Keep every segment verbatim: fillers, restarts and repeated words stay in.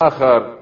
آخر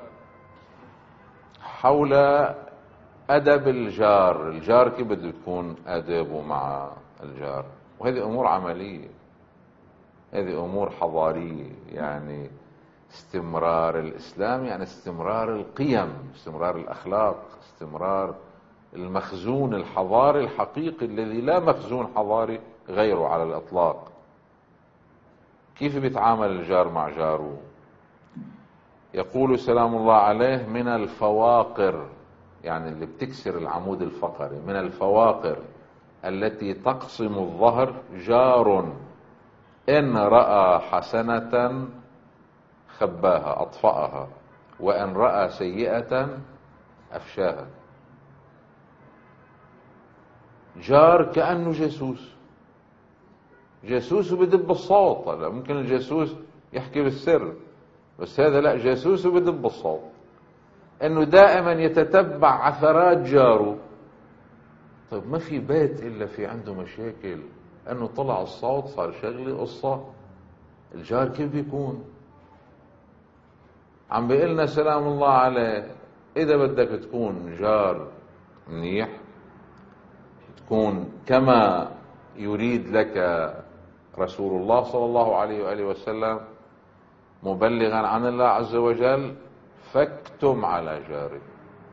حول أدب الجار. الجار كيف بده تكون آدابه مع الجار؟ وهذه أمور عملية، هذه أمور حضارية. يعني استمرار الإسلام يعني استمرار القيم، استمرار الأخلاق، استمرار المخزون الحضاري الحقيقي الذي لا مخزون حضاري غيره على الإطلاق. كيف بيتعامل الجار مع جاره؟ يقول سلام الله عليه: من الفواقر، يعني اللي بتكسر العمود الفقري، من الفواقر التي تقسم الظهر جار إن رأى حسنة خباها أطفأها، وإن رأى سيئة أفشاها. جار كأنه جاسوس، جاسوس وبدب الصوت. هلا ممكن الجاسوس يحكي بالسر، بس هذا لا، جاسوس وبدب الصوت، انه دائما يتتبع عثرات جاره. طيب ما في بيت الا في عنده مشاكل، انه طلع الصوت صار شغله قصه. الجار كيف بيكون؟ عم بيقلنا سلام الله عليه: اذا بدك تكون جار منيح، تكون كما يريد لك رسول الله صلى الله عليه وآله وسلم مبلغا عن الله عز وجل، فاكتم على جارك،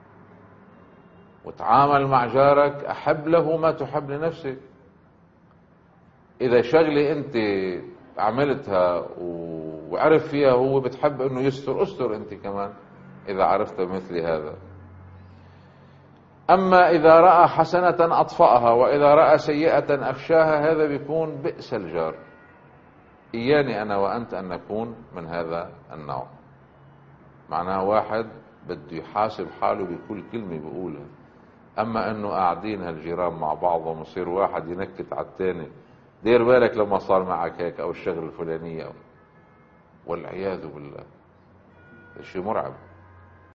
وتعامل مع جارك أحب له ما تحب لنفسك. إذا شغلة أنت عملتها وعرف فيها هو بتحب أنه يستر، أستر أنت كمان إذا عرفت مثل هذا. أما إذا رأى حسنة أطفأها وإذا رأى سيئة أفشاها، هذا بيكون بئس الجار. إياني أنا وأنت أن نكون من هذا النوع. معناها واحد بده يحاسب حاله بكل كلمة بيقولها. أما أنه قاعدين هالجيران مع بعضهم ويصير واحد ينكت على الثاني: دير بالك لما صار معك هيك، أو الشغل الفلانية، أو والعياذ بالله، شيء مرعب.